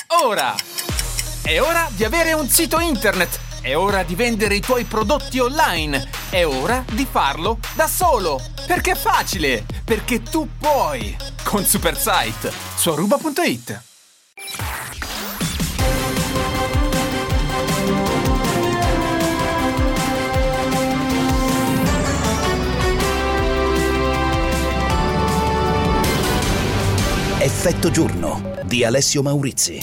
ora! È ora di avere un sito internet! È ora di vendere i tuoi prodotti online! È ora di farlo da solo! Perché è facile! Perché tu puoi! Con Supersite su aruba.it. Effetto giorno di Alessio Maurizi.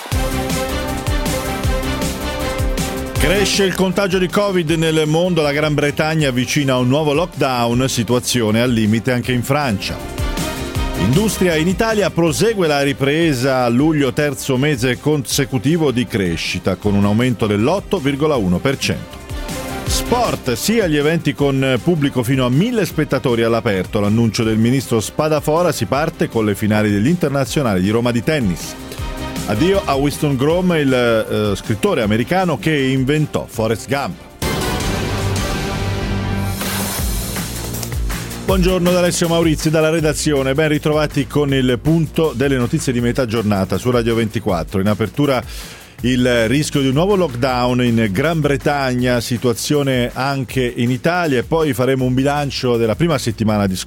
Cresce il contagio di Covid nel mondo, la Gran Bretagna avvicina a un nuovo lockdown, situazione al limite anche in Francia. Industria in Italia prosegue la ripresa a luglio, terzo mese consecutivo di crescita, con un aumento dell'8,1%. Sport, sia gli eventi con pubblico fino a 1.000 spettatori all'aperto. L'annuncio del ministro Spadafora, si parte con le finali degli internazionali di Roma di tennis. Addio a Winston Groom, il scrittore americano che inventò Forrest Gump. Buongiorno da Alessio Maurizi dalla redazione, ben ritrovati con il punto delle notizie di metà giornata su Radio 24. In apertura il rischio di un nuovo lockdown in Gran Bretagna, situazione anche in Italia, e poi faremo un bilancio della prima settimana di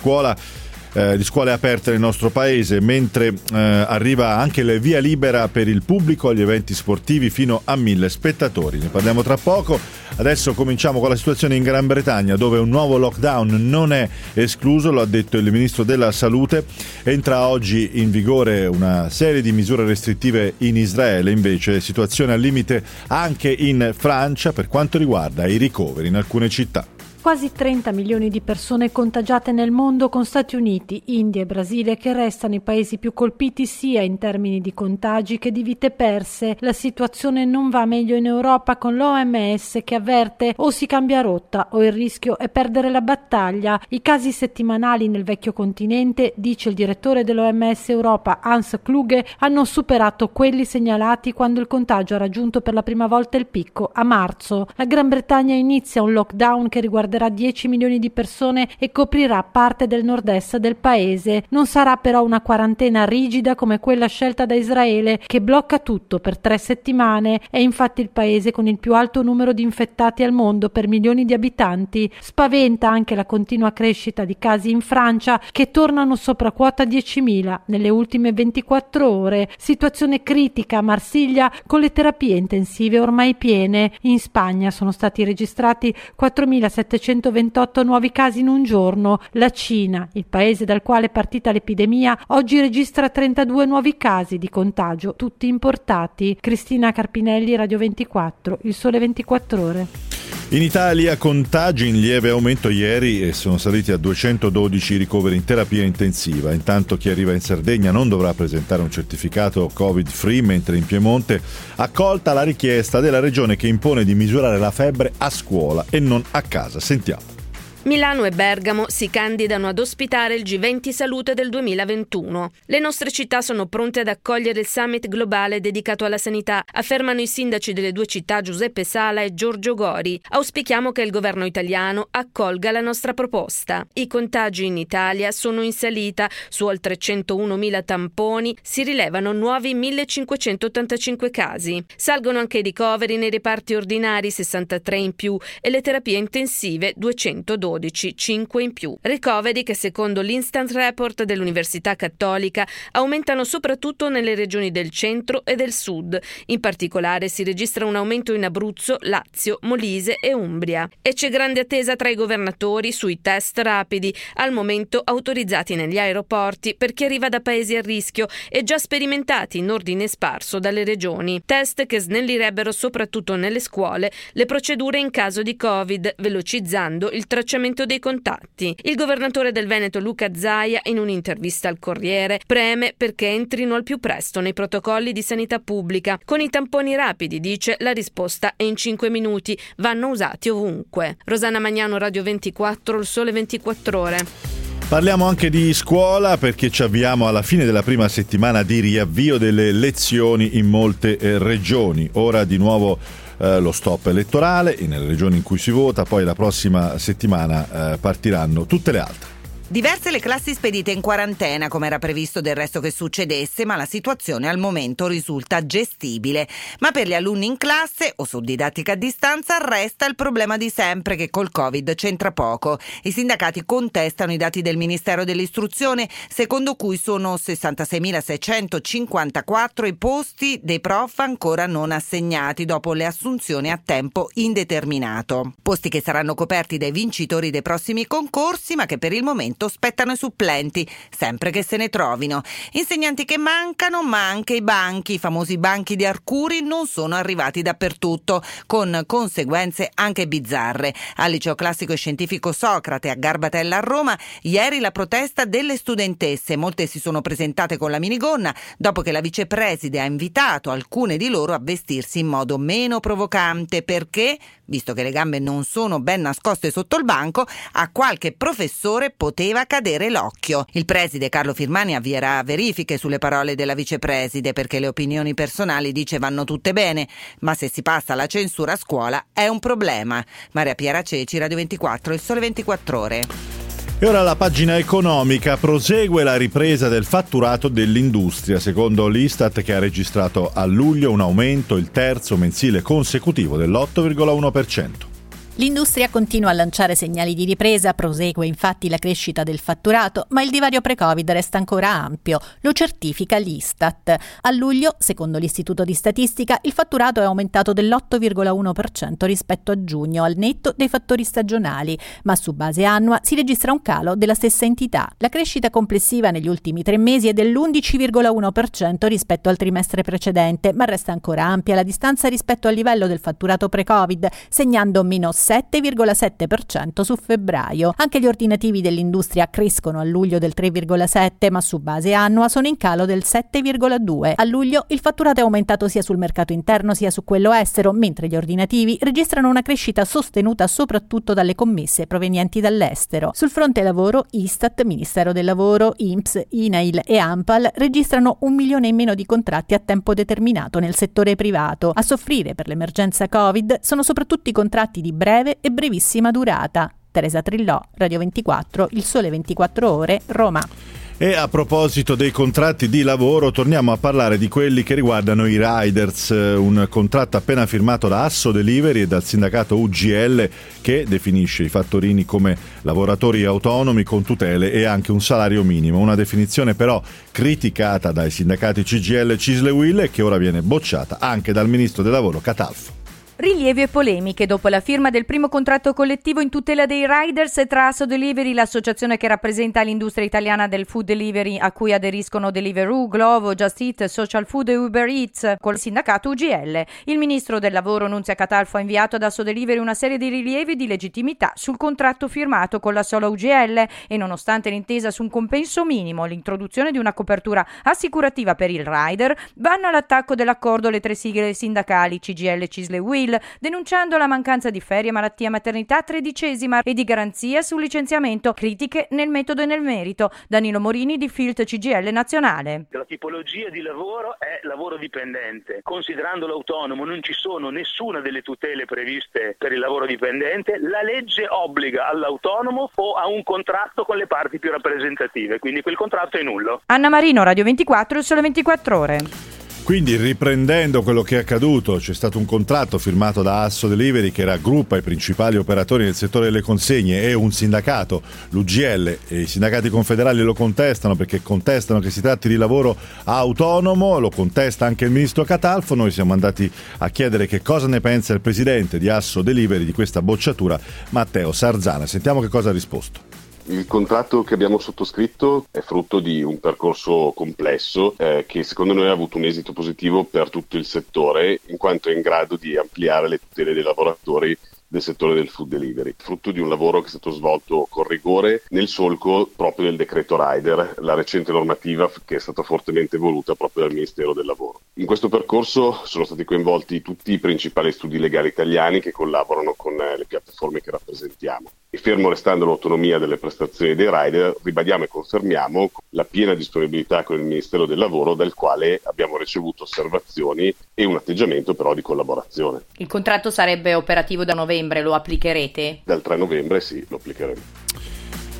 scuole aperte nel nostro paese, mentre arriva anche il via libera per il pubblico agli eventi sportivi fino a 1.000 spettatori. Ne parliamo tra poco. Adesso cominciamo con la situazione in Gran Bretagna, dove un nuovo lockdown non è escluso, lo ha detto il ministro della Salute. Entra oggi in vigore una serie di misure restrittive in Israele, invece situazione al limite anche in Francia per quanto riguarda i ricoveri in alcune città. Quasi 30 milioni di persone contagiate nel mondo, con Stati Uniti, India e Brasile che restano i paesi più colpiti sia in termini di contagi che di vite perse. La situazione non va meglio in Europa, con l'OMS che avverte: o si cambia rotta o il rischio è perdere la battaglia. I casi settimanali nel vecchio continente, dice il direttore dell'OMS Europa Hans Kluge, hanno superato quelli segnalati quando il contagio ha raggiunto per la prima volta il picco a marzo. La Gran Bretagna inizia un lockdown che riguarderà 10 milioni di persone e coprirà parte del nord-est del paese. Non sarà però una quarantena rigida come quella scelta da Israele, che blocca tutto per 3 settimane. È infatti il paese con il più alto numero di infettati al mondo per milioni di abitanti. Spaventa anche la continua crescita di casi in Francia, che tornano sopra quota 10.000 nelle ultime 24 ore. Situazione critica a Marsiglia, con le terapie intensive ormai piene. In Spagna sono stati registrati 4.728 nuovi casi in un giorno. La Cina, il paese dal quale è partita l'epidemia, oggi registra 32 nuovi casi di contagio, tutti importati. Cristina Carpinelli, Radio 24, Il Sole 24 Ore. In Italia contagi in lieve aumento ieri e sono saliti a 212 ricoveri in terapia intensiva. Intanto chi arriva in Sardegna non dovrà presentare un certificato Covid-free, mentre in Piemonte accolta la richiesta della regione che impone di misurare la febbre a scuola e non a casa. Sentiamo. Milano e Bergamo si candidano ad ospitare il G20 Salute del 2021. Le nostre città sono pronte ad accogliere il summit globale dedicato alla sanità, affermano i sindaci delle due città Giuseppe Sala e Giorgio Gori. Auspichiamo che il governo italiano accolga la nostra proposta. I contagi in Italia sono in salita, su oltre 101.000 tamponi si rilevano nuovi 1.585 casi. Salgono anche i ricoveri nei reparti ordinari, 63 in più, e le terapie intensive, 212. 5 in più. Ricoveri che secondo l'Instant Report dell'Università Cattolica aumentano soprattutto nelle regioni del centro e del sud. In particolare si registra un aumento in Abruzzo, Lazio, Molise e Umbria. E c'è grande attesa tra i governatori sui test rapidi, al momento autorizzati negli aeroporti per chi arriva da paesi a rischio e già sperimentati in ordine sparso dalle regioni. Test che snellirebbero soprattutto nelle scuole le procedure in caso di Covid, velocizzando il tracciamento dei contatti. Il governatore del Veneto Luca Zaia, in un'intervista al Corriere, preme perché entrino al più presto nei protocolli di sanità pubblica. Con i tamponi rapidi, dice, la risposta è in 5 minuti, vanno usati ovunque. Rosanna Magnano, Radio 24, Il Sole 24 Ore. Parliamo anche di scuola, perché ci avviamo alla fine della prima settimana di riavvio delle lezioni in molte regioni. Ora di nuovo lo stop elettorale nelle regioni in cui si vota, poi la prossima settimana partiranno tutte le altre. Diverse le classi spedite in quarantena, come era previsto del resto che succedesse, ma la situazione al momento risulta gestibile. Ma per gli alunni in classe o su didattica a distanza resta il problema di sempre, che col Covid c'entra poco. I sindacati contestano i dati del Ministero dell'Istruzione, secondo cui sono 66.654 i posti dei prof ancora non assegnati dopo le assunzioni a tempo indeterminato. Posti che saranno coperti dai vincitori dei prossimi concorsi, ma che per il momento spettano ai supplenti, sempre che se ne trovino. Insegnanti che mancano, ma anche i banchi, i famosi banchi di Arcuri, non sono arrivati dappertutto, con conseguenze anche bizzarre. Al liceo classico e scientifico Socrate a Garbatella a Roma, ieri la protesta delle studentesse. Molte si sono presentate con la minigonna dopo che la vicepreside ha invitato alcune di loro a vestirsi in modo meno provocante, perché, visto che le gambe non sono ben nascoste sotto il banco, a qualche professore poteva cadere l'occhio. Il preside Carlo Firmani avvierà verifiche sulle parole della vicepreside, perché le opinioni personali, dice, vanno tutte bene, ma se si passa alla censura a scuola è un problema. Maria Piera Ceci, Radio 24, Il Sole 24 Ore. E ora la pagina economica. Prosegue la ripresa del fatturato dell'industria, secondo l'Istat, che ha registrato a luglio un aumento, il terzo mensile consecutivo, dell'8,1%. L'industria continua a lanciare segnali di ripresa, prosegue infatti la crescita del fatturato, ma il divario pre-Covid resta ancora ampio, lo certifica l'Istat. A luglio, secondo l'Istituto di Statistica, il fatturato è aumentato dell'8,1% rispetto a giugno, al netto dei fattori stagionali, ma su base annua si registra un calo della stessa entità. La crescita complessiva negli ultimi 3 mesi è dell'11,1% rispetto al trimestre precedente, ma resta ancora ampia la distanza rispetto al livello del fatturato pre-Covid, segnando meno 7,7% su febbraio. Anche gli ordinativi dell'industria crescono a luglio del 3,7%, ma su base annua sono in calo del 7,2%. A luglio il fatturato è aumentato sia sul mercato interno sia su quello estero, mentre gli ordinativi registrano una crescita sostenuta soprattutto dalle commesse provenienti dall'estero. Sul fronte lavoro, Istat, Ministero del Lavoro, INPS, INAIL e ANPAL registrano 1 milione in meno di contratti a tempo determinato nel settore privato. A soffrire per l'emergenza Covid sono soprattutto i contratti di breve e brevissima durata. Teresa Trillò, Radio 24, Il Sole 24 Ore, Roma. E a proposito dei contratti di lavoro, torniamo a parlare di quelli che riguardano i riders, un contratto appena firmato da Asso Delivery e dal sindacato UGL, che definisce i fattorini come lavoratori autonomi con tutele e anche un salario minimo, una definizione però criticata dai sindacati CGIL e CISL e UIL e che ora viene bocciata anche dal ministro del lavoro Catalfo. Rilievi e polemiche dopo la firma del primo contratto collettivo in tutela dei riders tra Asso Delivery, l'associazione che rappresenta l'industria italiana del food delivery a cui aderiscono Deliveroo, Glovo, Just Eat, Social Food e Uber Eats, col sindacato UGL. Il ministro del lavoro Nunzia Catalfo ha inviato ad Asso Delivery una serie di rilievi di legittimità sul contratto firmato con la sola UGL e, nonostante l'intesa su un compenso minimo, l'introduzione di una copertura assicurativa per il rider, vanno all'attacco dell'accordo le 3 sigle sindacali CGIL, CISL e UIL, denunciando la mancanza di ferie, malattia, maternità 13ª e di garanzia sul licenziamento, critiche nel metodo e nel merito. Danilo Morini di Filt CGIL Nazionale. La tipologia di lavoro è lavoro dipendente. Considerando l'autonomo non ci sono nessuna delle tutele previste per il lavoro dipendente. La legge obbliga all'autonomo o a un contratto con le parti più rappresentative, quindi quel contratto è nullo. Anna Marino, Radio 24, Il Sole 24 Ore. Quindi, riprendendo quello che è accaduto, c'è stato un contratto firmato da Asso Delivery che raggruppa i principali operatori nel settore delle consegne e un sindacato, l'UGL, e i sindacati confederali lo contestano perché contestano che si tratti di lavoro autonomo, lo contesta anche il ministro Catalfo. Noi siamo andati a chiedere che cosa ne pensa il presidente di Asso Delivery di questa bocciatura, Matteo Sarzana. Sentiamo che cosa ha risposto. Il contratto che abbiamo sottoscritto è frutto di un percorso complesso che secondo noi ha avuto un esito positivo per tutto il settore, in quanto è in grado di ampliare le tutele dei lavoratori del settore del food delivery, frutto di un lavoro che è stato svolto con rigore nel solco proprio del decreto Rider, la recente normativa che è stata fortemente voluta proprio dal Ministero del Lavoro. In questo percorso sono stati coinvolti tutti i principali studi legali italiani che collaborano con le piattaforme che rappresentiamo. E fermo restando l'autonomia delle prestazioni dei rider, ribadiamo e confermiamo la piena disponibilità con il Ministero del Lavoro, dal quale abbiamo ricevuto osservazioni e un atteggiamento però di collaborazione. Il contratto sarebbe operativo da novembre, lo applicherete? Dal 3 novembre sì, lo applicheremo.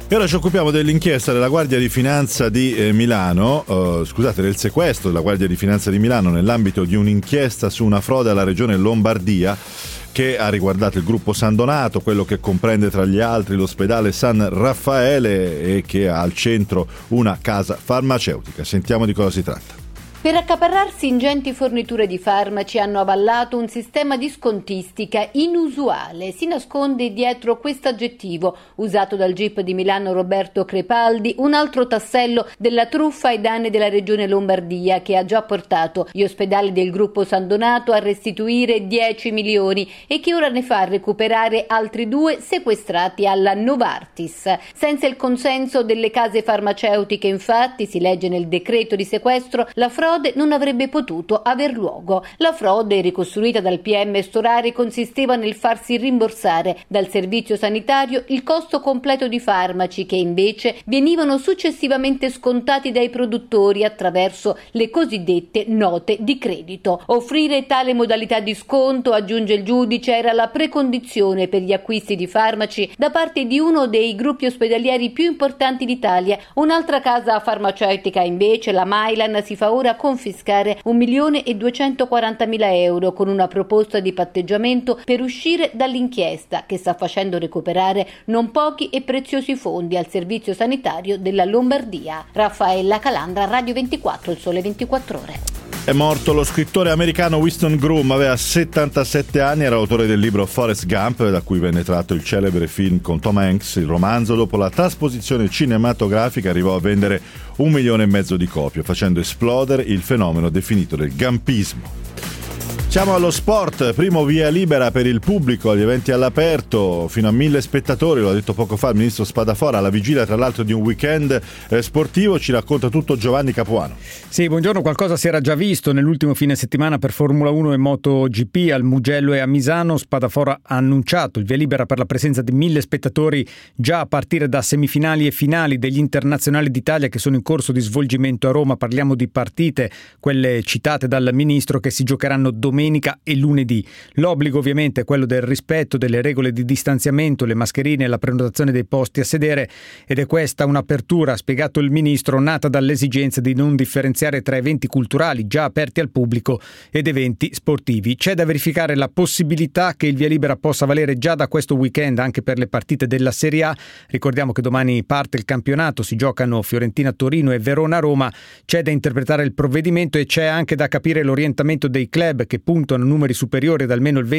E ora ci occupiamo dell'inchiesta della Guardia di Finanza di Milano, del sequestro della Guardia di Finanza di Milano nell'ambito di un'inchiesta su una frode alla regione Lombardia che ha riguardato il gruppo San Donato, quello che comprende tra gli altri l'ospedale San Raffaele e che ha al centro una casa farmaceutica. Sentiamo di cosa si tratta. Per accaparrarsi ingenti forniture di farmaci hanno avallato un sistema di scontistica inusuale. Si nasconde dietro questo aggettivo, usato dal GIP di Milano Roberto Crepaldi, un altro tassello della truffa ai danni della regione Lombardia, che ha già portato gli ospedali del gruppo San Donato a restituire 10 milioni e che ora ne fa recuperare altri 2 sequestrati alla Novartis. Senza il consenso delle case farmaceutiche, infatti, si legge nel decreto di sequestro, la frode non avrebbe potuto aver luogo. La frode, ricostruita dal PM Storari, consisteva nel farsi rimborsare dal servizio sanitario il costo completo di farmaci che invece venivano successivamente scontati dai produttori attraverso le cosiddette note di credito. Offrire tale modalità di sconto, aggiunge il giudice, era la precondizione per gli acquisti di farmaci da parte di uno dei gruppi ospedalieri più importanti d'Italia. Un'altra casa farmaceutica invece, la Mylan, si fa ora confiscare 1.240.000 euro con una proposta di patteggiamento per uscire dall'inchiesta che sta facendo recuperare non pochi e preziosi fondi al servizio sanitario della Lombardia. Raffaella Calandra, Radio 24, Il Sole 24 Ore. È morto lo scrittore americano Winston Groom, aveva 77 anni, era autore del libro Forrest Gump, da cui venne tratto il celebre film con Tom Hanks. Il romanzo, dopo la trasposizione cinematografica, arrivò a vendere 1,5 milioni di copie, facendo esplodere il fenomeno definito del gumpismo. Siamo allo sport, primo via libera per il pubblico agli eventi all'aperto, fino a 1.000 spettatori, lo ha detto poco fa il ministro Spadafora, alla vigilia tra l'altro di un weekend sportivo. Ci racconta tutto Giovanni Capuano. Sì, buongiorno, qualcosa si era già visto nell'ultimo fine settimana per Formula 1 e MotoGP al Mugello e a Misano. Spadafora ha annunciato il via libera per la presenza di 1.000 spettatori già a partire da semifinali e finali degli internazionali d'Italia che sono in corso di svolgimento a Roma. Parliamo di partite, quelle citate dal ministro, che si giocheranno domenica e lunedì. L'obbligo ovviamente è quello del rispetto delle regole di distanziamento, le mascherine e la prenotazione dei posti a sedere, ed è questa un'apertura, ha spiegato il ministro, nata dall'esigenza di non differenziare tra eventi culturali già aperti al pubblico ed eventi sportivi. C'è da verificare la possibilità che il via libera possa valere già da questo weekend anche per le partite della Serie A. Ricordiamo che domani parte il campionato, si giocano Fiorentina-Torino e Verona-Roma. C'è da interpretare il provvedimento e c'è anche da capire l'orientamento dei club che puntano a numeri superiori ad almeno il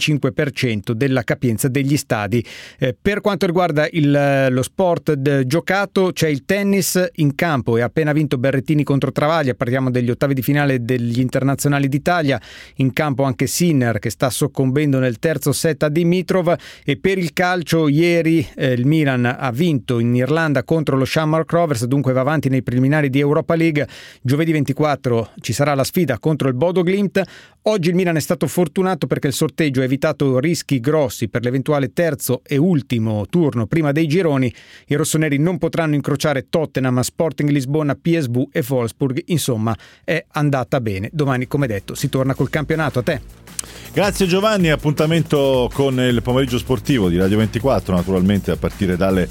20-25% della capienza degli stadi. Per quanto riguarda lo sport giocato, c'è il tennis in campo e ha appena vinto Berrettini contro Travaglia. Parliamo degli ottavi di finale degli internazionali d'Italia. In campo anche Sinner, che sta soccombendo nel terzo set a Dimitrov. E per il calcio, ieri il Milan ha vinto in Irlanda contro lo Shamrock Rovers, dunque va avanti nei preliminari di Europa League. Giovedì 24 ci sarà la sfida contro il Bodo Glimt. Oggi il Milan è stato fortunato perché il sorteggio ha evitato rischi grossi per l'eventuale terzo e ultimo turno prima dei gironi. I rossoneri non potranno incrociare Tottenham, Sporting Lisbona, PSV e Wolfsburg. Insomma, è andata bene. Domani, come detto, si torna col campionato. A te. Grazie Giovanni, appuntamento con il pomeriggio sportivo di Radio 24, naturalmente a partire dalle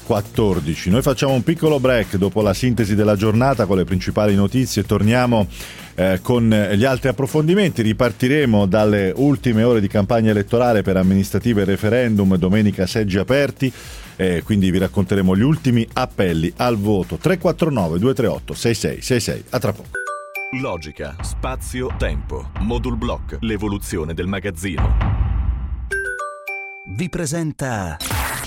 14. Noi facciamo un piccolo break dopo la sintesi della giornata con le principali notizie. Torniamo con gli altri approfondimenti. Ripartiremo dalle ultime ore di campagna elettorale per amministrative e referendum, domenica seggi aperti, quindi vi racconteremo gli ultimi appelli al voto. 349 238 6666. A tra poco. Logica, spazio, tempo. Modul Block, l'evoluzione del magazzino. Vi presenta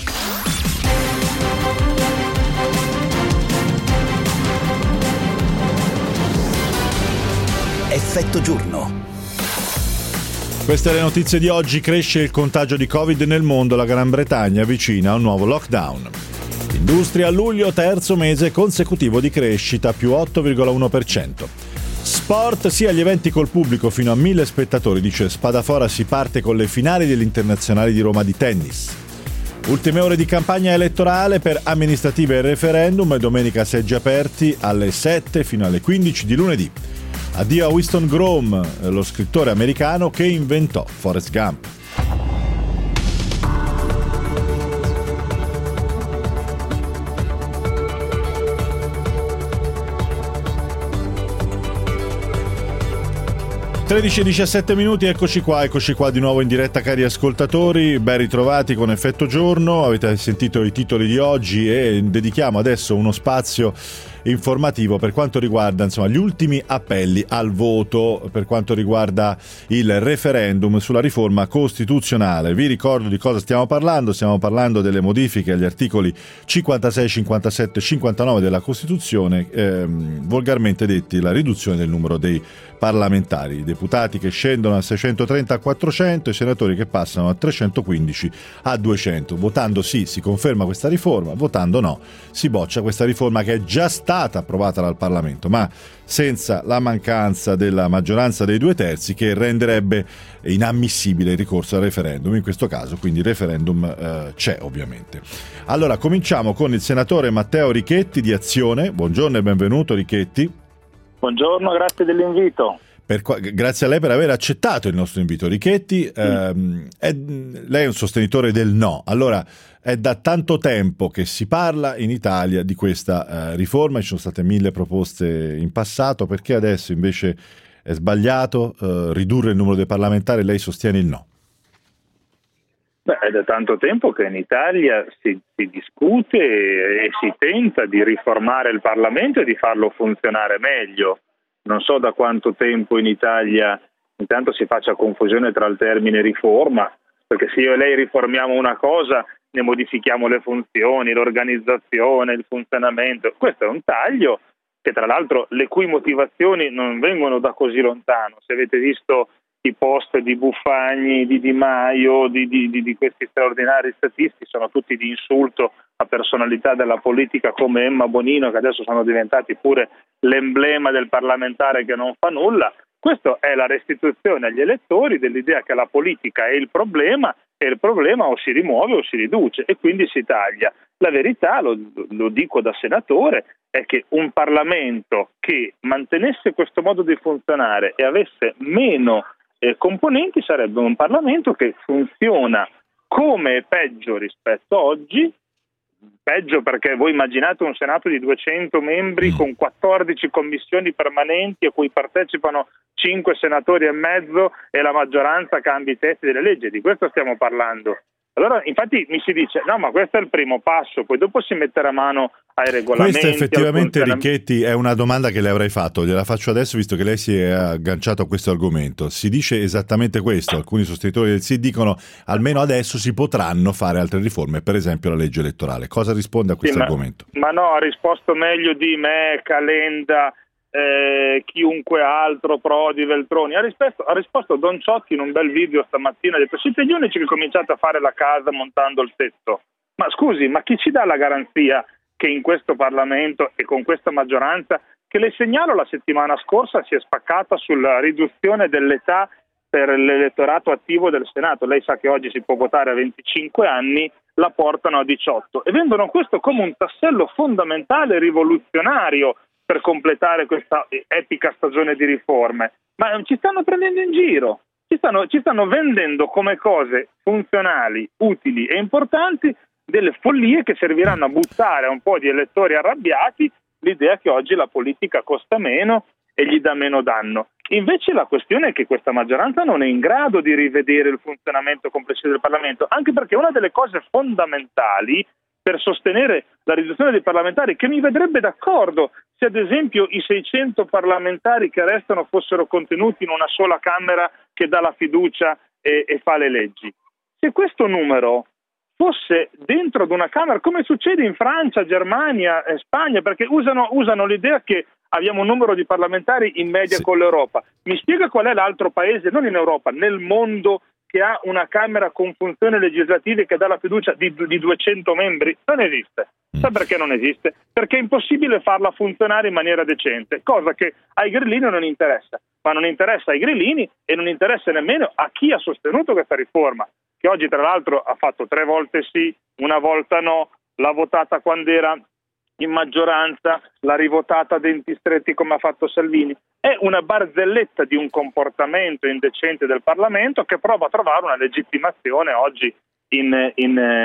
Effetto giorno. Queste le notizie di oggi. Cresce il contagio di Covid nel mondo, la Gran Bretagna avvicina a un nuovo lockdown. Industria a luglio, terzo mese consecutivo di crescita, più 8,1%. Sport, sia gli eventi col pubblico fino a 1.000 spettatori, dice Spadafora, si parte con le finali degli internazionali di Roma di tennis. Ultime ore di campagna elettorale per amministrative e referendum, domenica seggi aperti alle 7 fino alle 15 di lunedì. Addio a Winston Groom, lo scrittore americano che inventò Forrest Gump. 13:17 minuti, eccoci qua di nuovo in diretta, cari ascoltatori, ben ritrovati con Effetto Giorno. Avete sentito i titoli di oggi e dedichiamo adesso uno spazio informativo per quanto riguarda gli ultimi appelli al voto per quanto riguarda il referendum sulla riforma costituzionale. Vi ricordo di cosa stiamo parlando delle modifiche agli articoli 56, 57 e 59 della Costituzione, volgarmente detti la riduzione del numero dei parlamentari, i deputati che scendono a 630 a 400, i senatori che passano da 315 a 200. Votando sì si conferma questa riforma, votando no si boccia questa riforma che è già stata approvata dal Parlamento, ma senza la mancanza della maggioranza dei 2/3 che renderebbe inammissibile il ricorso al referendum. In questo caso quindi il referendum c'è ovviamente. Allora cominciamo con il senatore Matteo Richetti di Azione. Buongiorno e benvenuto Richetti. Buongiorno, grazie dell'invito. Grazie a lei per aver accettato il nostro invito. Richetti, lei è un sostenitore del no. Allora, è da tanto tempo che si parla in Italia di questa riforma, ci sono state 1000 proposte in passato, perché adesso invece è sbagliato ridurre il numero dei parlamentari, lei sostiene il no? È da tanto tempo che in Italia si discute e si tenta di riformare il Parlamento e di farlo funzionare meglio. Non so da quanto tempo in Italia intanto si faccia confusione tra il termine riforma, perché se io e lei riformiamo una cosa ne modifichiamo le funzioni, l'organizzazione, il funzionamento. Questo è un taglio che tra l'altro le cui motivazioni non vengono da così lontano. Se avete visto i post di Buffagni, di Di Maio, di questi straordinari statisti, sono tutti di insulto a personalità della politica come Emma Bonino, che adesso sono diventati pure l'emblema del parlamentare che non fa nulla. Questo è la restituzione agli elettori dell'idea che la politica è il problema e il problema o si rimuove o si riduce e quindi si taglia. La verità, lo dico da senatore, è che un Parlamento che mantenesse questo modo di funzionare e avesse meno componenti sarebbe un Parlamento che funziona come peggio rispetto a oggi. Peggio perché voi immaginate un Senato di 200 membri con 14 commissioni permanenti a cui partecipano 5 senatori e mezzo e la maggioranza cambia i testi delle leggi, di questo stiamo parlando. Allora infatti mi si dice no, ma questo è il primo passo, poi dopo si metterà mano ai regolamenti. Questa effettivamente Richetti è una domanda che le avrei fatto, gliela faccio adesso visto che lei si è agganciato a questo argomento. Si dice esattamente questo, alcuni sostenitori del sì dicono almeno adesso si potranno fare altre riforme, per esempio la legge elettorale. Cosa risponde a questo argomento? Ma no, ha risposto meglio di me, Calenda, chiunque altro, Prodi, Veltroni. Ha risposto Don Ciotti in un bel video stamattina, ha detto siete gli unici che cominciate a fare la casa montando il tetto. Ma scusi, ma chi ci dà la garanzia che in questo Parlamento e con questa maggioranza, che le segnalo la settimana scorsa si è spaccata sulla riduzione dell'età per l'elettorato attivo del Senato. Lei sa che oggi si può votare a 25 anni, la portano a 18 e vendono questo come un tassello fondamentale, rivoluzionario per completare questa epica stagione di riforme. Ma ci stanno prendendo in giro, ci stanno vendendo come cose funzionali, utili e importanti delle follie che serviranno a buttare a un po' di elettori arrabbiati l'idea che oggi la politica costa meno e gli dà meno danno. Invece la questione è che questa maggioranza non è in grado di rivedere il funzionamento complessivo del Parlamento, anche perché una delle cose fondamentali per sostenere la riduzione dei parlamentari, che mi vedrebbe d'accordo se ad esempio i 600 parlamentari che restano fossero contenuti in una sola Camera che dà la fiducia e fa le leggi. Se questo numero fosse dentro ad una Camera, come succede in Francia, Germania e Spagna, perché usano l'idea che abbiamo un numero di parlamentari in media con l'Europa. Mi spiega qual è l'altro paese, non in Europa, nel mondo, che ha una Camera con funzioni legislative che dà la fiducia di 200 membri? Non esiste. Sa perché non esiste? Perché è impossibile farla funzionare in maniera decente, cosa che ai grillini non interessa, ma non interessa ai grillini e non interessa nemmeno a chi ha sostenuto questa riforma, che oggi tra l'altro ha fatto 3 volte sì, una volta no, l'ha votata quando era in maggioranza, l'ha rivotata a denti stretti come ha fatto Salvini. È una barzelletta di un comportamento indecente del Parlamento che prova a trovare una legittimazione oggi in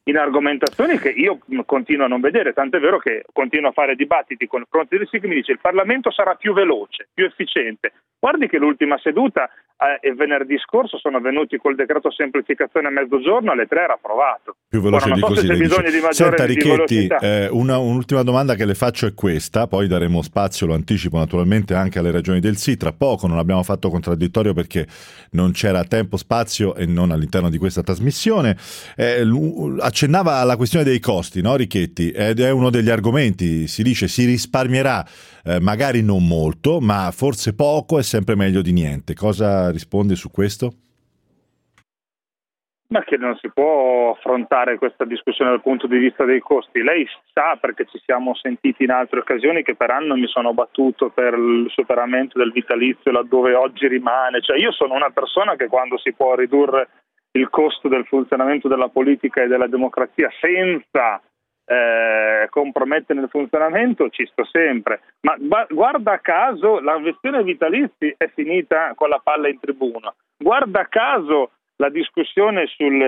in argomentazioni che io continuo a non vedere, tant'è vero che continuo a fare dibattiti con il fronte del sì che mi dice il Parlamento sarà più veloce, più efficiente. Guardi che l'ultima seduta venerdì scorso sono venuti col decreto semplificazione a mezzogiorno, alle 3 era approvato. Più veloce di così. C'è bisogno di maggiore Senta Richetti, velocità. un'ultima domanda che le faccio è questa, poi daremo spazio, lo anticipo naturalmente, anche alle ragioni del sì. Tra poco non abbiamo fatto contraddittorio perché non c'era tempo, spazio e non all'interno di questa trasmissione. Accennava alla questione dei costi, no Richetti? Ed è uno degli argomenti, si dice si risparmierà magari non molto, ma forse poco è sempre meglio di niente. Cosa risponde su questo? Ma che non si può affrontare questa discussione dal punto di vista dei costi. Lei sa, perché ci siamo sentiti in altre occasioni, che per anno mi sono battuto per il superamento del vitalizio laddove oggi rimane. Cioè io sono una persona che quando si può ridurre il costo del funzionamento della politica e della democrazia senza compromettere il funzionamento ci sto sempre, ma guarda caso la questione vitalizi è finita con la palla in tribuna, guarda caso la discussione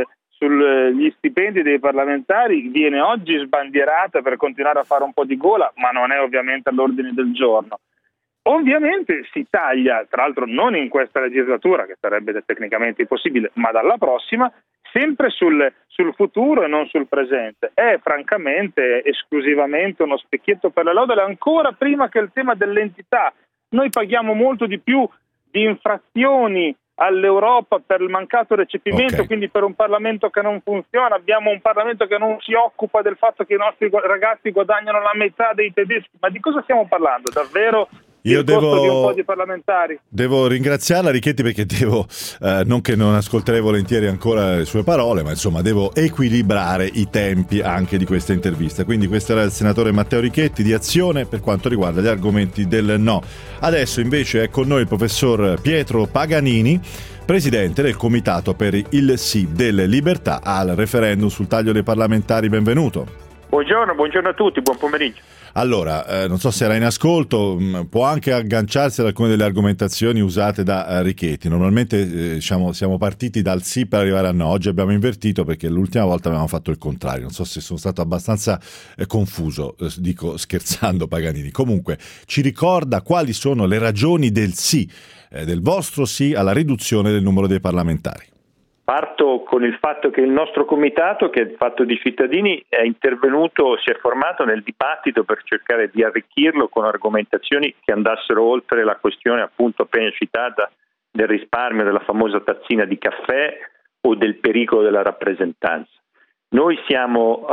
sugli stipendi dei parlamentari viene oggi sbandierata per continuare a fare un po' di gola, ma non è ovviamente all'ordine del giorno. Ovviamente si taglia, tra l'altro non in questa legislatura, che sarebbe tecnicamente impossibile, ma dalla prossima, sempre sul futuro e non sul presente. È francamente esclusivamente uno specchietto per le lodole, ancora prima che il tema dell'entità. Noi paghiamo molto di più di infrazioni all'Europa per il mancato recepimento, okay. Quindi per un Parlamento che non funziona, abbiamo un Parlamento che non si occupa del fatto che i nostri ragazzi guadagnano la metà dei tedeschi. Ma di cosa stiamo parlando? Davvero? Io costo di un po' di parlamentari. Devo ringraziarla Richetti perché non che non ascolterei volentieri ancora le sue parole, ma insomma devo equilibrare i tempi anche di questa intervista. Quindi questo era il senatore Matteo Richetti di Azione per quanto riguarda gli argomenti del no. Adesso invece è con noi il professor Pietro Paganini, presidente del Comitato per il sì delle libertà al referendum sul taglio dei parlamentari. Benvenuto. Buongiorno a tutti, buon pomeriggio. Allora, non so se era in ascolto, può anche agganciarsi ad alcune delle argomentazioni usate da Richetti. Normalmente siamo partiti dal sì per arrivare al no, oggi abbiamo invertito perché l'ultima volta avevamo fatto il contrario. Non so se sono stato abbastanza confuso, dico scherzando Paganini. Comunque, ci ricorda quali sono le ragioni del sì, del vostro sì alla riduzione del numero dei parlamentari. Parto con il fatto che il nostro comitato, che è fatto di cittadini, è intervenuto, si è formato nel dibattito per cercare di arricchirlo con argomentazioni che andassero oltre la questione appunto appena citata del risparmio della famosa tazzina di caffè o del pericolo della rappresentanza. Noi siamo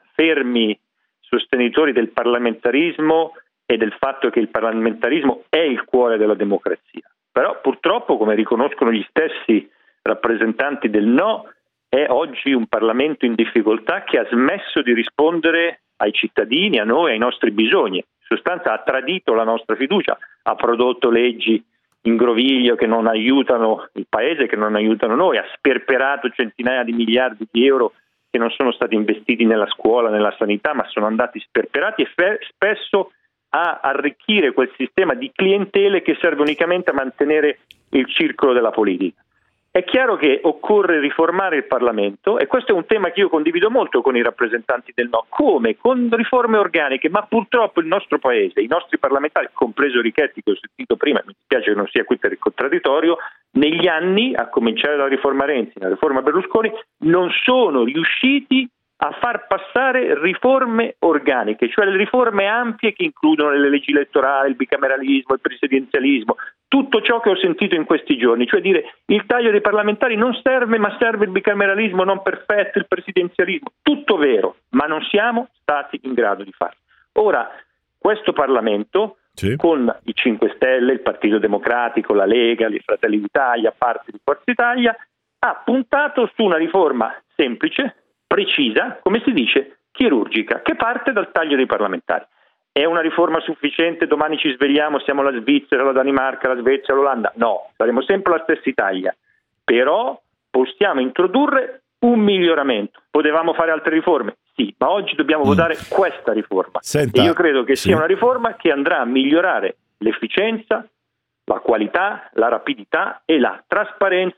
fermi sostenitori del parlamentarismo e del fatto che il parlamentarismo è il cuore della democrazia. Però purtroppo, come riconoscono gli stessi rappresentanti del no, è oggi un Parlamento in difficoltà che ha smesso di rispondere ai cittadini, a noi, ai nostri bisogni. In sostanza ha tradito la nostra fiducia, ha prodotto leggi in groviglio che non aiutano il Paese, che non aiutano noi, ha sperperato centinaia di miliardi di euro che non sono stati investiti nella scuola, nella sanità, ma sono andati sperperati e spesso a arricchire quel sistema di clientele che serve unicamente a mantenere il circolo della politica. È chiaro che occorre riformare il Parlamento e questo è un tema che io condivido molto con i rappresentanti del no. Come? Con riforme organiche, ma purtroppo il nostro Paese, i nostri parlamentari, compreso Richetti che ho sentito prima, mi dispiace che non sia qui per il contraddittorio, negli anni, a cominciare dalla riforma Renzi, la riforma Berlusconi, non sono riusciti a far passare riforme organiche, cioè le riforme ampie che includono le leggi elettorali, il bicameralismo, il presidenzialismo, tutto ciò che ho sentito in questi giorni, cioè dire il taglio dei parlamentari non serve, ma serve il bicameralismo non perfetto, il presidenzialismo, tutto vero, ma non siamo stati in grado di farlo. Ora, questo Parlamento, sì, con i 5 Stelle, il Partito Democratico, la Lega, i Fratelli d'Italia, parte di Forza Italia, ha puntato su una riforma semplice, precisa, come si dice, chirurgica, che parte dal taglio dei parlamentari. È una riforma sufficiente? Domani ci svegliamo, siamo la Svizzera, la Danimarca, la Svezia, l'Olanda? No, saremo sempre la stessa Italia. Però possiamo introdurre un miglioramento. Potevamo fare altre riforme? Sì, ma oggi dobbiamo votare questa riforma. Senta, e io credo che sia una riforma che andrà a migliorare l'efficienza, la qualità, la rapidità e la trasparenza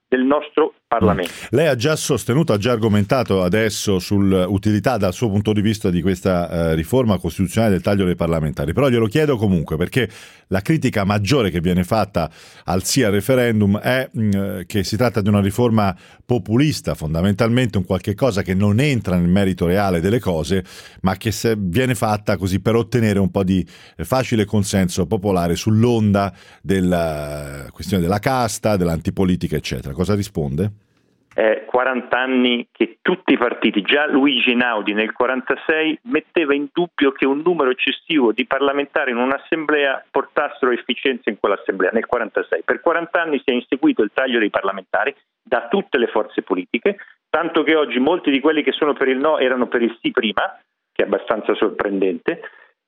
del nostro Parlamento. Lei ha già sostenuto, ha già argomentato adesso sull'utilità dal suo punto di vista di questa riforma costituzionale del taglio dei parlamentari, però glielo chiedo comunque perché la critica maggiore che viene fatta al sì al referendum è che si tratta di una riforma populista, fondamentalmente un qualche cosa che non entra nel merito reale delle cose, ma che viene fatta così per ottenere un po' di facile consenso popolare sull'onda della questione della casta, dell'antipolitica, eccetera. Cosa risponde? 40 anni che tutti i partiti, già Luigi Einaudi nel 1946 metteva in dubbio che un numero eccessivo di parlamentari in un'assemblea portassero efficienza in quell'assemblea, nel 1946. Per 40 anni si è inseguito il taglio dei parlamentari da tutte le forze politiche, tanto che oggi molti di quelli che sono per il no erano per il sì prima, che è abbastanza sorprendente,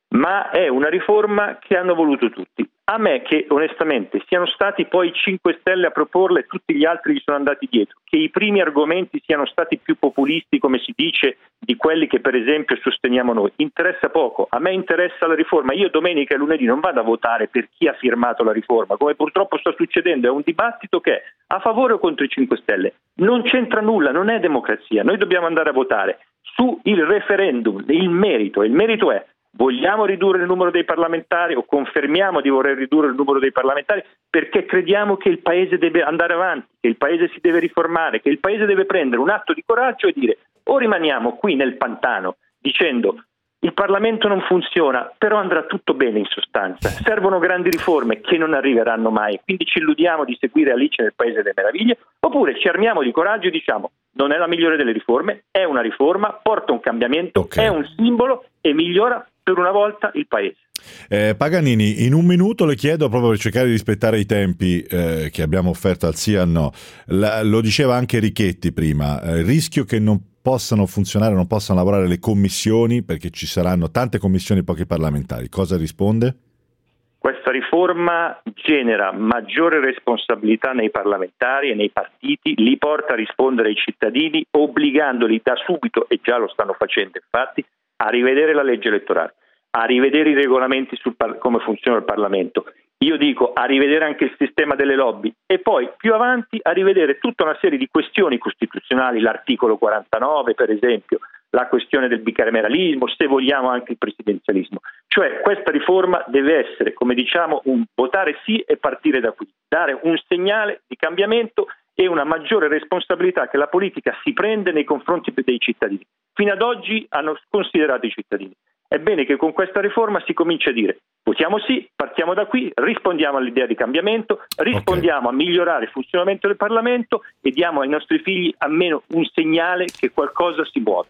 ma è una riforma che hanno voluto tutti. A me che onestamente siano stati poi i 5 Stelle a proporla e tutti gli altri gli sono andati dietro, che i primi argomenti siano stati più populisti, come si dice, di quelli che per esempio sosteniamo noi, interessa poco. A me interessa la riforma. Io domenica e lunedì non vado a votare per chi ha firmato la riforma, come purtroppo sta succedendo. È un dibattito che è a favore o contro i 5 Stelle. Non c'entra nulla, non è democrazia. Noi dobbiamo andare a votare su il referendum, il merito. Il merito è: vogliamo ridurre il numero dei parlamentari o confermiamo di voler ridurre il numero dei parlamentari perché crediamo che il Paese deve andare avanti, che il Paese si deve riformare, che il Paese deve prendere un atto di coraggio e dire: o rimaniamo qui nel pantano dicendo il Parlamento non funziona, però andrà tutto bene in sostanza, servono grandi riforme che non arriveranno mai, quindi ci illudiamo di seguire Alice nel Paese delle Meraviglie, oppure ci armiamo di coraggio e diciamo: non è la migliore delle riforme, è una riforma, porta un cambiamento, è un simbolo e migliora per una volta il Paese. Paganini, in un minuto le chiedo, proprio per cercare di rispettare i tempi che abbiamo offerto al sì e al no, lo diceva anche Richetti prima, il rischio che non possano funzionare, non possano lavorare le commissioni perché ci saranno tante commissioni e pochi parlamentari. Cosa risponde? Questa riforma genera maggiore responsabilità nei parlamentari e nei partiti, li porta a rispondere ai cittadini, obbligandoli da subito, e già lo stanno facendo infatti, a rivedere la legge elettorale, a rivedere i regolamenti su come funziona il Parlamento. Io dico a rivedere anche il sistema delle lobby e poi più avanti a rivedere tutta una serie di questioni costituzionali, l'articolo 49 per esempio, la questione del bicameralismo, se vogliamo anche il presidenzialismo. Cioè questa riforma deve essere, come diciamo, un votare sì e partire da qui, dare un segnale di cambiamento e una maggiore responsabilità che la politica si prende nei confronti dei cittadini. Fino ad oggi hanno sconsiderato i cittadini. È bene che con questa riforma si cominci a dire: votiamo sì, partiamo da qui, rispondiamo all'idea di cambiamento, rispondiamo a migliorare il funzionamento del Parlamento e diamo ai nostri figli almeno un segnale che qualcosa si muove.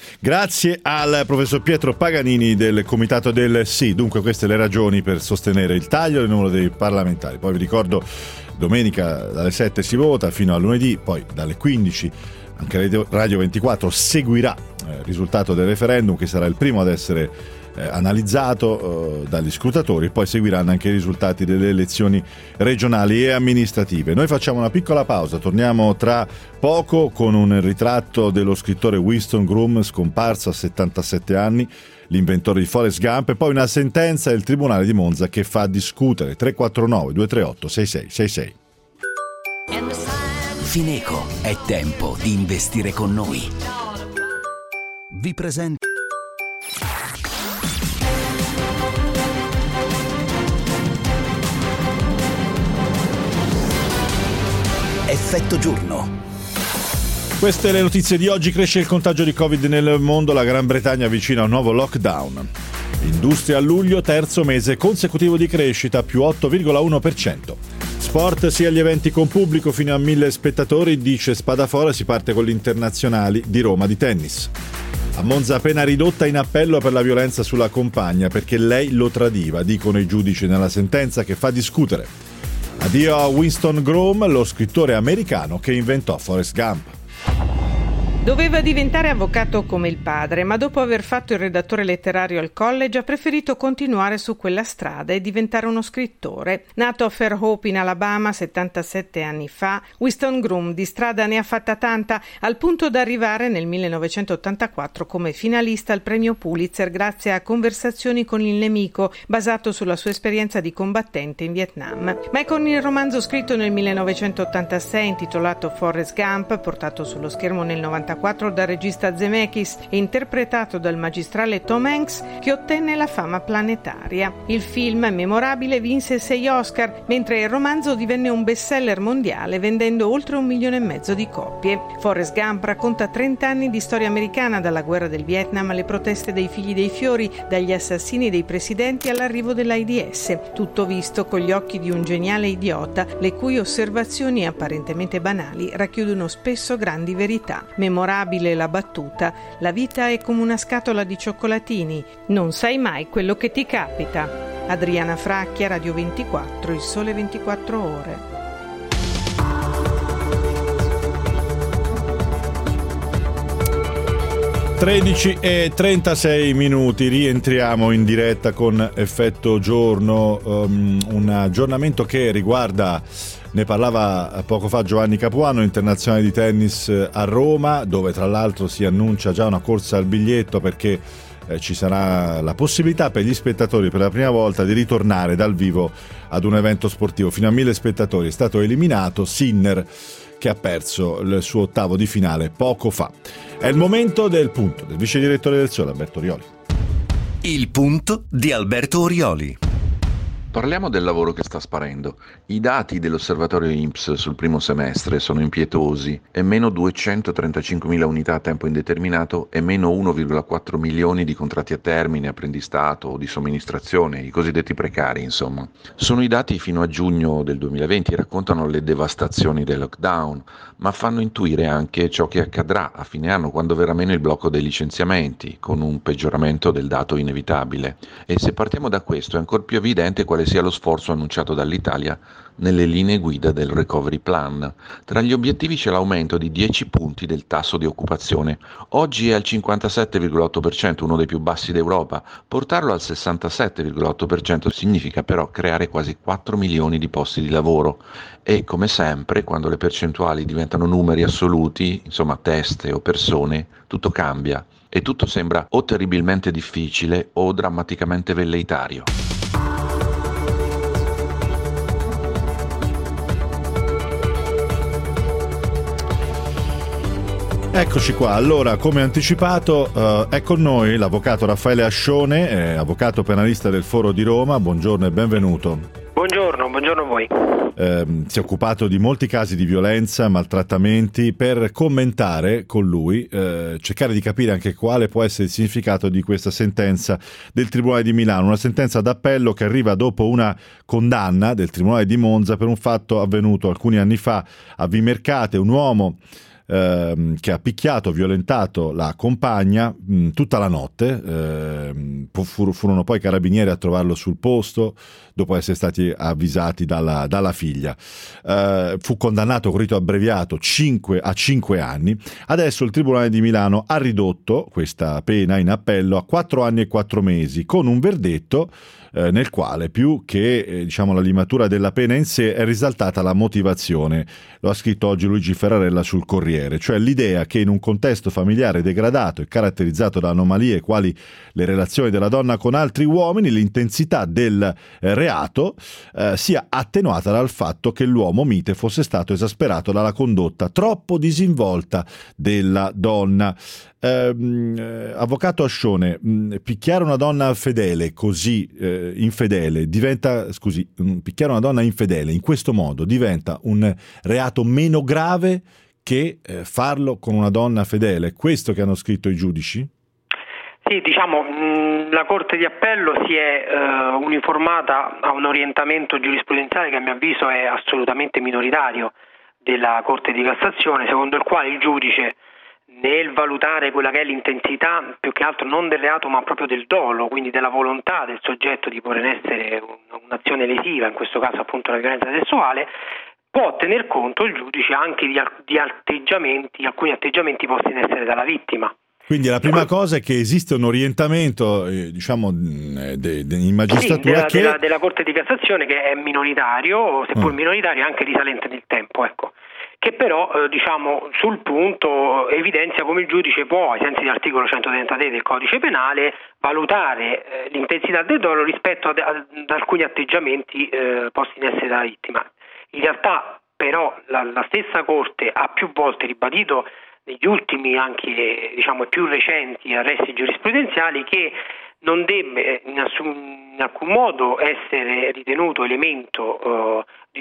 Grazie al professor Pietro Paganini del Comitato del Sì. Dunque queste le ragioni per sostenere il taglio del numero dei parlamentari. Poi vi ricordo, domenica dalle 7 si vota fino a lunedì, poi dalle 15 anche Radio 24 seguirà il risultato del referendum, che sarà il primo ad essere analizzato dagli scrutatori, poi seguiranno anche i risultati delle elezioni regionali e amministrative. Noi facciamo una piccola pausa, torniamo tra poco con un ritratto dello scrittore Winston Groom, scomparso a 77 anni, l'inventore di Forrest Gump, e poi una sentenza del Tribunale di Monza che fa discutere. 349 238 6666. Fineco, è tempo di investire con noi. Vi presento Effetto giorno. Queste le notizie di oggi. Cresce il contagio di Covid nel mondo, la Gran Bretagna avvicina a un nuovo lockdown. Industria a luglio, terzo mese consecutivo di crescita, più 8,1%. Sport, sia gli eventi con pubblico fino a 1000 spettatori, dice Spadafora, si parte con gli internazionali di Roma di tennis. A Monza pena ridotta in appello per la violenza sulla compagna perché lei lo tradiva, dicono i giudici nella sentenza che fa discutere. Addio a Winston Groom, lo scrittore americano che inventò Forrest Gump. Doveva diventare avvocato come il padre, ma dopo aver fatto il redattore letterario al college ha preferito continuare su quella strada e diventare uno scrittore. Nato a Fairhope in Alabama 77 anni fa, Winston Groom di strada ne ha fatta tanta, al punto da arrivare nel 1984 come finalista al premio Pulitzer grazie a Conversazioni con il nemico, basato sulla sua esperienza di combattente in Vietnam. Ma è con il romanzo scritto nel 1986 intitolato Forrest Gump, portato sullo schermo nel 1994 dal regista Zemeckis e interpretato dal magistrale Tom Hanks, che ottenne la fama planetaria. Il film memorabile vinse 6 Oscar, mentre il romanzo divenne un bestseller mondiale vendendo oltre 1,5 milioni di copie. Forrest Gump racconta 30 anni di storia americana, dalla guerra del Vietnam alle proteste dei figli dei fiori, dagli assassini dei presidenti all'arrivo dell'AIDS, tutto visto con gli occhi di un geniale idiota, le cui osservazioni apparentemente banali racchiudono spesso grandi verità. Memorabile la battuta: la vita è come una scatola di cioccolatini, non sai mai quello che ti capita. Adriana Fracchia, Radio 24, Il Sole 24 Ore. 13:36, rientriamo in diretta con Effetto Giorno, un aggiornamento che riguarda, ne parlava poco fa Giovanni Capuano, internazionale di tennis a Roma, dove tra l'altro si annuncia già una corsa al biglietto perché ci sarà la possibilità per gli spettatori per la prima volta di ritornare dal vivo ad un evento sportivo. Fino a 1.000 spettatori. È stato eliminato Sinner, che ha perso il suo ottavo di finale poco fa. È il momento del punto del vice direttore del Sole, Alberto Orioli. Il punto di Alberto Orioli. Parliamo del lavoro che sta sparendo. I dati dell'osservatorio INPS sul primo semestre sono impietosi: è meno 235.000 unità a tempo indeterminato e meno 1,4 milioni di contratti a termine, apprendistato o di somministrazione, i cosiddetti precari, insomma. Sono i dati fino a giugno del 2020, raccontano le devastazioni del lockdown, ma fanno intuire anche ciò che accadrà a fine anno, quando verrà meno il blocco dei licenziamenti, con un peggioramento del dato inevitabile. E se partiamo da questo, è ancora più evidente quale sia lo sforzo annunciato dall'Italia nelle linee guida del Recovery Plan. Tra gli obiettivi c'è l'aumento di 10 punti del tasso di occupazione. Oggi è al 57,8%, uno dei più bassi d'Europa. Portarlo al 67,8% significa però creare quasi 4 milioni di posti di lavoro. E come sempre, quando le percentuali diventano numeri assoluti, insomma teste o persone, tutto cambia e tutto sembra o terribilmente difficile o drammaticamente velleitario. Eccoci qua, allora come anticipato è con noi l'avvocato Raffaele Ascione, avvocato penalista del Foro di Roma. Buongiorno e benvenuto. Buongiorno a voi. Si è occupato di molti casi di violenza, maltrattamenti, per commentare con lui, cercare di capire anche quale può essere il significato di questa sentenza del Tribunale di Milano, una sentenza d'appello che arriva dopo una condanna del Tribunale di Monza per un fatto avvenuto alcuni anni fa a Vimercate. Un uomo che ha picchiato, violentato la compagna tutta la notte. Furono poi i carabinieri a trovarlo sul posto dopo essere stati avvisati dalla figlia. Fu condannato con rito abbreviato a 5 anni. Adesso il Tribunale di Milano ha ridotto questa pena in appello a 4 anni e 4 mesi, con un verdetto nel quale più che la limatura della pena in sé è risaltata la motivazione. Lo ha scritto oggi Luigi Ferrarella sul Corriere, cioè l'idea che in un contesto familiare degradato e caratterizzato da anomalie quali le relazioni della donna con altri uomini, l'intensità del reato sia attenuata dal fatto che l'uomo mite fosse stato esasperato dalla condotta troppo disinvolta della donna. Avvocato Ascione, picchiare una donna fedele così infedele picchiare una donna infedele in questo modo diventa un reato meno grave che farlo con una donna fedele. È questo che hanno scritto i giudici? Sì, la Corte di Appello si è uniformata a un orientamento giurisprudenziale che a mio avviso è assolutamente minoritario della Corte di Cassazione, secondo il quale il giudice, nel valutare quella che è l'intensità più che altro non del reato ma proprio del dolo, quindi della volontà del soggetto di porre in essere un'azione lesiva, in questo caso appunto la violenza sessuale, può tener conto il giudice anche di atteggiamenti, alcuni atteggiamenti posti in essere dalla vittima. Quindi la prima cosa è che esiste un orientamento, diciamo, in magistratura della Corte di Cassazione, che è minoritario, seppur minoritario, anche risalente nel tempo, ecco, che però diciamo sul punto evidenzia come il giudice può, ai sensi dell'articolo 133 del Codice Penale, valutare l'intensità del dolo rispetto ad alcuni atteggiamenti posti in essere dalla vittima. In realtà però la stessa Corte ha più volte ribadito negli ultimi, anche diciamo più recenti arresti giurisprudenziali, che non deve in alcun modo essere ritenuto elemento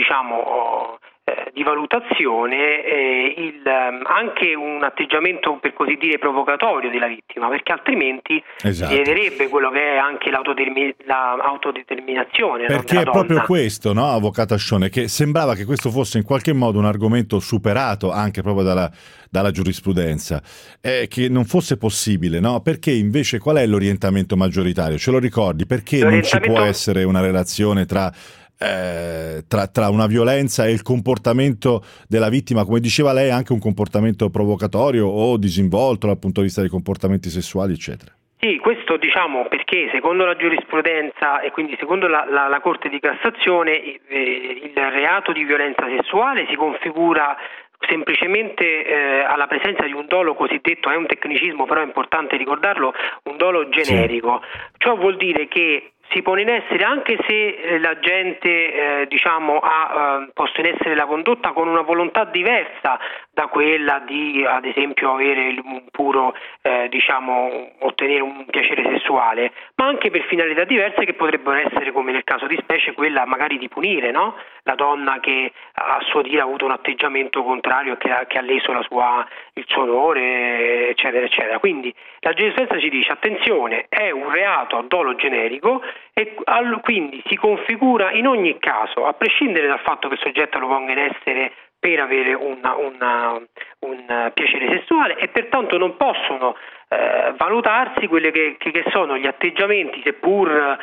di valutazione anche un atteggiamento, per così dire, provocatorio della vittima, perché altrimenti si lederebbe quello che è anche l'autodeterminazione. Perché è proprio questo, no, avvocato Ascione, che sembrava che questo fosse in qualche modo un argomento superato anche proprio dalla giurisprudenza, che non fosse possibile, no? Perché invece qual è l'orientamento maggioritario? Ce lo ricordi? Perché non ci può essere una relazione tra una violenza e il comportamento della vittima, come diceva lei, anche un comportamento provocatorio o disinvolto dal punto di vista dei comportamenti sessuali, eccetera? Sì, questo diciamo perché secondo la giurisprudenza e quindi secondo la Corte di Cassazione il reato di violenza sessuale si configura semplicemente alla presenza di un dolo cosiddetto, è un tecnicismo però è importante ricordarlo, un dolo generico. Sì. Ciò vuol dire che si pone in essere anche se l'agente ha posto in essere la condotta con una volontà diversa da quella di, ad esempio, avere un puro ottenere un piacere sessuale, ma anche per finalità diverse che potrebbero essere, come nel caso di specie, quella magari di punire, no? La donna che a suo dire ha avuto un atteggiamento contrario e che ha leso il suo onore, eccetera eccetera. Quindi la giurisprudenza ci dice attenzione, è un reato a dolo generico e quindi si configura in ogni caso, a prescindere dal fatto che il soggetto lo ponga in essere per avere un piacere sessuale, e pertanto non possono valutarsi quelli che sono gli atteggiamenti, seppur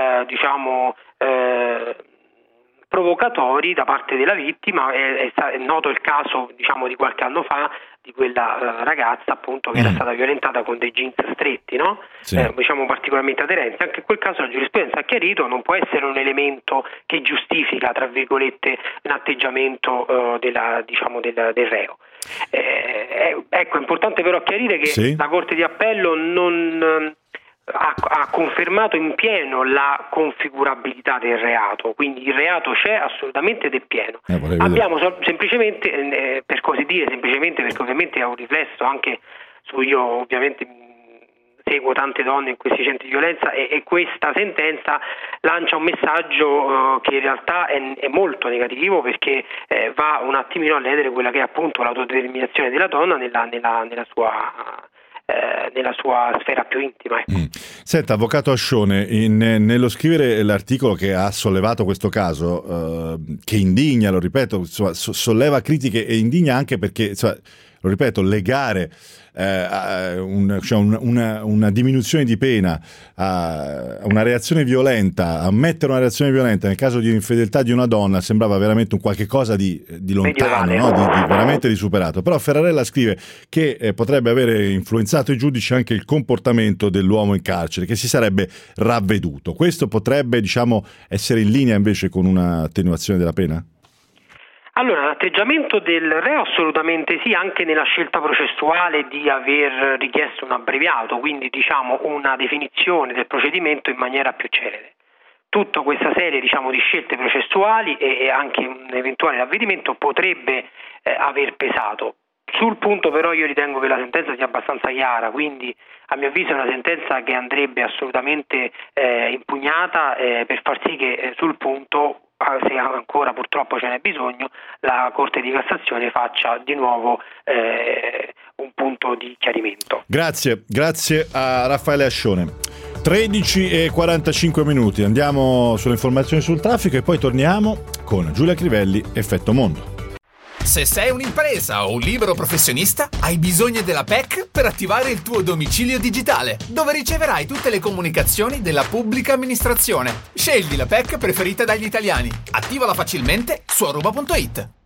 provocatori da parte della vittima. È noto il caso di qualche anno fa di quella ragazza appunto che era stata violentata con dei jeans stretti, no? Sì. Particolarmente aderenti. Anche in quel caso la giurisprudenza ha chiarito non può essere un elemento che giustifica, tra virgolette, un atteggiamento del reo. Ecco, è importante però chiarire che la Corte di Appello non ha confermato in pieno la configurabilità del reato, quindi il reato c'è assolutamente ed è pieno. Abbiamo semplicemente, per così dire, semplicemente perché ovviamente ha un riflesso anche io ovviamente seguo tante donne in questi centri di violenza e questa sentenza lancia un messaggio che in realtà è molto negativo, perché va un attimino a ledere quella che è appunto l'autodeterminazione della donna nella sua sfera più intima. Senta, avvocato Ascione, nello scrivere l'articolo che ha sollevato questo caso, che indigna, lo ripeto, solleva critiche e indigna anche perché, lo ripeto, legare una diminuzione di pena a una reazione violenta, ammettere una reazione violenta nel caso di infedeltà di una donna sembrava veramente un qualche cosa di lontano, no? di veramente di superato. Però Ferrarella scrive che potrebbe avere influenzato i giudici anche il comportamento dell'uomo in carcere, che si sarebbe ravveduto. Questo potrebbe, essere in linea invece con un'attenuazione della pena? Allora, l'atteggiamento del reo assolutamente sì, anche nella scelta processuale di aver richiesto un abbreviato, quindi una definizione del procedimento in maniera più celere. Tutta questa serie di scelte processuali e anche un eventuale ravvedimento potrebbe aver pesato. Sul punto però io ritengo che la sentenza sia abbastanza chiara, quindi a mio avviso è una sentenza che andrebbe assolutamente impugnata per far sì che sul punto, se ancora purtroppo ce n'è bisogno, la Corte di Cassazione faccia di nuovo un punto di chiarimento. Grazie a Raffaele Ascione. 13:45, andiamo sulle informazioni sul traffico e poi torniamo con Giulia Crivelli, Effetto Mondo. Se sei un'impresa o un libero professionista, hai bisogno della PEC per attivare il tuo domicilio digitale, dove riceverai tutte le comunicazioni della pubblica amministrazione. Scegli la PEC preferita dagli italiani. Attivala facilmente su aruba.it.